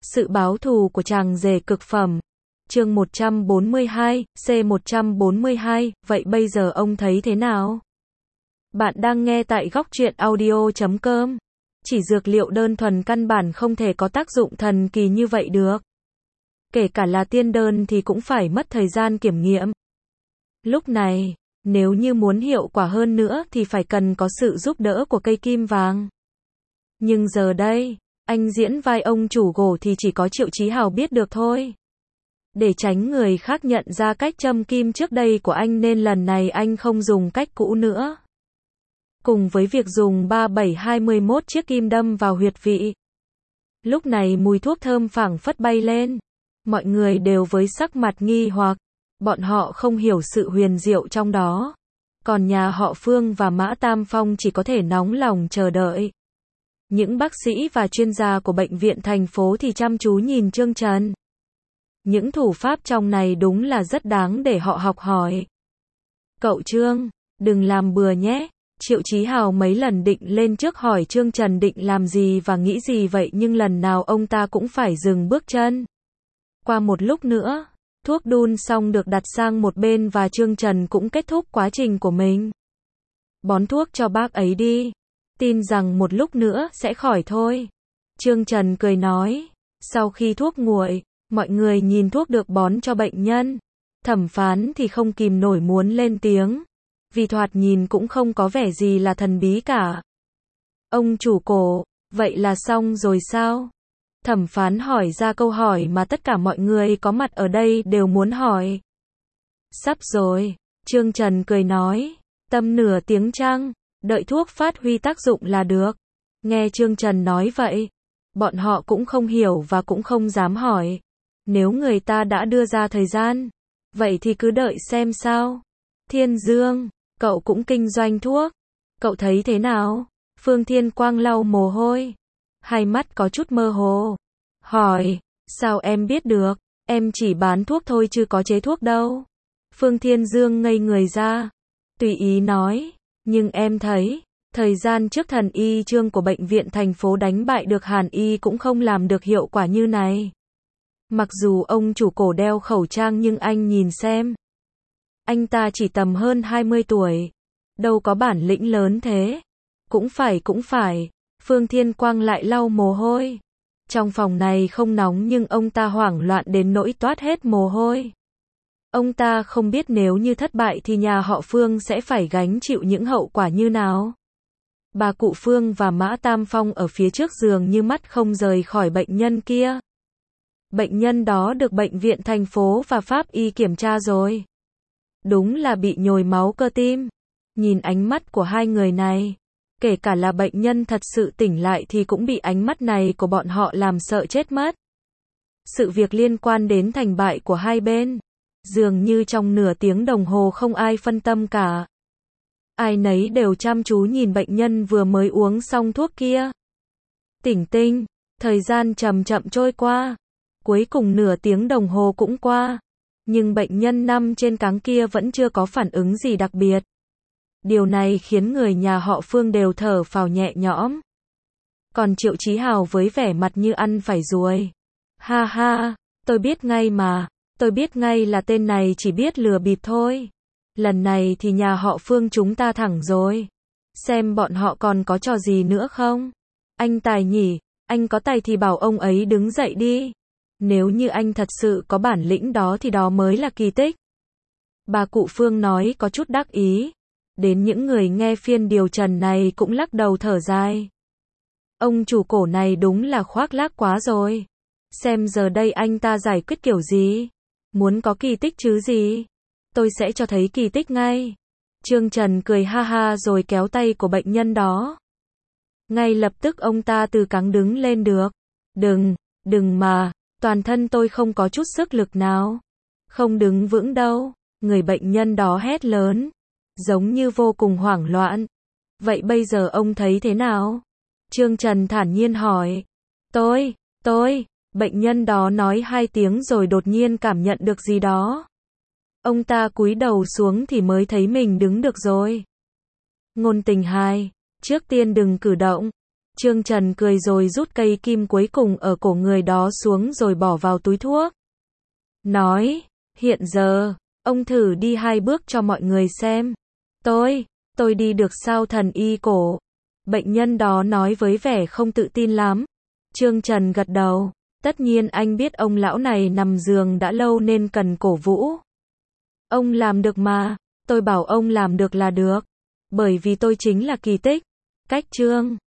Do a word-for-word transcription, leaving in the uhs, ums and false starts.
Sự báo thù của chàng rể cực phẩm. Chương một trăm bốn mươi hai, C một trăm bốn mươi hai, vậy bây giờ ông thấy thế nào? Bạn đang nghe tại góc truyện audio chấm com. Chỉ dược liệu đơn thuần căn bản không thể có tác dụng thần kỳ như vậy được. Kể cả là tiên đơn thì cũng phải mất thời gian kiểm nghiệm. Lúc này, nếu như muốn hiệu quả hơn nữa thì phải cần có sự giúp đỡ của cây kim vàng. Nhưng giờ đây, anh diễn vai ông chủ gỗ thì chỉ có Triệu Chí Hào biết được thôi. Để tránh người khác nhận ra cách châm kim trước đây của anh nên lần này anh không dùng cách cũ nữa. Cùng với việc dùng ba bảy hai mươi mốt chiếc kim đâm vào huyệt vị. Lúc này mùi thuốc thơm phảng phất bay lên. Mọi người đều với sắc mặt nghi hoặc. Bọn họ không hiểu sự huyền diệu trong đó. Còn nhà họ Phương và Mã Tam Phong chỉ có thể nóng lòng chờ đợi. Những bác sĩ và chuyên gia của bệnh viện thành phố thì chăm chú nhìn Trương Trần. Những thủ pháp trong này đúng là rất đáng để họ học hỏi. Cậu Trương, đừng làm bừa nhé. Triệu Chí Hào mấy lần định lên trước hỏi Trương Trần định làm gì và nghĩ gì vậy nhưng lần nào ông ta cũng phải dừng bước chân. Qua một lúc nữa, thuốc đun xong được đặt sang một bên và Trương Trần cũng kết thúc quá trình của mình. Bón thuốc cho bác ấy đi. Tin rằng một lúc nữa sẽ khỏi thôi. Trương Trần cười nói. Sau khi thuốc nguội, mọi người nhìn thuốc được bón cho bệnh nhân. Thẩm Phán thì không kìm nổi muốn lên tiếng. Vì thoạt nhìn cũng không có vẻ gì là thần bí cả. Ông chủ cổ, vậy là xong rồi sao? Thẩm Phán hỏi ra câu hỏi mà tất cả mọi người có mặt ở đây đều muốn hỏi. Sắp rồi, Trương Trần cười nói. Tầm nửa tiếng chăng? Đợi thuốc phát huy tác dụng là được. Nghe Trương Trần nói vậy, bọn họ cũng không hiểu và cũng không dám hỏi. Nếu người ta đã đưa ra thời gian, vậy thì cứ đợi xem sao. Thiên Dương, cậu cũng kinh doanh thuốc. Cậu thấy thế nào? Phương Thiên Quang lau mồ hôi. Hai mắt có chút mơ hồ. Hỏi, sao em biết được? Em chỉ bán thuốc thôi chứ có chế thuốc đâu. Phương Thiên Dương ngây người ra. Tùy ý nói. Nhưng em thấy, thời gian trước thần y Trương của bệnh viện thành phố đánh bại được Hàn Y cũng không làm được hiệu quả như này. Mặc dù ông chủ cổ đeo khẩu trang nhưng anh nhìn xem. Anh ta chỉ tầm hơn hai mươi tuổi. Đâu có bản lĩnh lớn thế. Cũng phải cũng phải. Phương Thiên Quang lại lau mồ hôi. Trong phòng này không nóng nhưng ông ta hoảng loạn đến nỗi toát hết mồ hôi. Ông ta không biết nếu như thất bại thì nhà họ Phương sẽ phải gánh chịu những hậu quả như nào. Bà cụ Phương và Mã Tam Phong ở phía trước giường như mắt không rời khỏi bệnh nhân kia. Bệnh nhân đó được bệnh viện thành phố và pháp y kiểm tra rồi. Đúng là bị nhồi máu cơ tim. Nhìn ánh mắt của hai người này, kể cả là bệnh nhân thật sự tỉnh lại thì cũng bị ánh mắt này của bọn họ làm sợ chết mất. Sự việc liên quan đến thành bại của hai bên. Dường như trong nửa tiếng đồng hồ không ai phân tâm cả. Ai nấy đều chăm chú nhìn bệnh nhân vừa mới uống xong thuốc kia. Tỉnh tinh, thời gian chậm chậm trôi qua. Cuối cùng nửa tiếng đồng hồ cũng qua. Nhưng bệnh nhân nằm trên cáng kia vẫn chưa có phản ứng gì đặc biệt. Điều này khiến người nhà họ Phương đều thở phào nhẹ nhõm. Còn Triệu Chí Hào với vẻ mặt như ăn phải ruồi. Ha ha, tôi biết ngay mà. Tôi biết ngay là tên này chỉ biết lừa bịp thôi. Lần này thì nhà họ Phương chúng ta thẳng rồi. Xem bọn họ còn có trò gì nữa không? Anh Tài nhỉ, anh có tài thì bảo ông ấy đứng dậy đi. Nếu như anh thật sự có bản lĩnh đó thì đó mới là kỳ tích. Bà cụ Phương nói có chút đắc ý. Đến những người nghe phiên điều trần này cũng lắc đầu thở dài. Ông chủ cổ này đúng là khoác lác quá rồi. Xem giờ đây anh ta giải quyết kiểu gì? Muốn có kỳ tích chứ gì? Tôi sẽ cho thấy kỳ tích ngay. Trương Trần cười ha ha rồi kéo tay của bệnh nhân đó. Ngay lập tức ông ta từ cáng đứng lên được. Đừng, đừng mà, toàn thân tôi không có chút sức lực nào. Không đứng vững đâu. Người bệnh nhân đó hét lớn. Giống như vô cùng hoảng loạn. Vậy bây giờ ông thấy thế nào? Trương Trần thản nhiên hỏi. Tôi, tôi... Bệnh nhân đó nói hai tiếng rồi đột nhiên cảm nhận được gì đó. Ông ta cúi đầu xuống thì mới thấy mình đứng được rồi. Ngôn Tình hai, trước tiên đừng cử động. Trương Trần cười rồi rút cây kim cuối cùng ở cổ người đó xuống rồi bỏ vào túi thuốc. Nói, hiện giờ, ông thử đi hai bước cho mọi người xem. Tôi, tôi đi được sao thần y cổ? Bệnh nhân đó nói với vẻ không tự tin lắm. Trương Trần gật đầu. Tất nhiên anh biết ông lão này nằm giường đã lâu nên cần cổ vũ. Ông làm được mà, tôi bảo ông làm được là được. Bởi vì tôi chính là kỳ tích. Cách Trương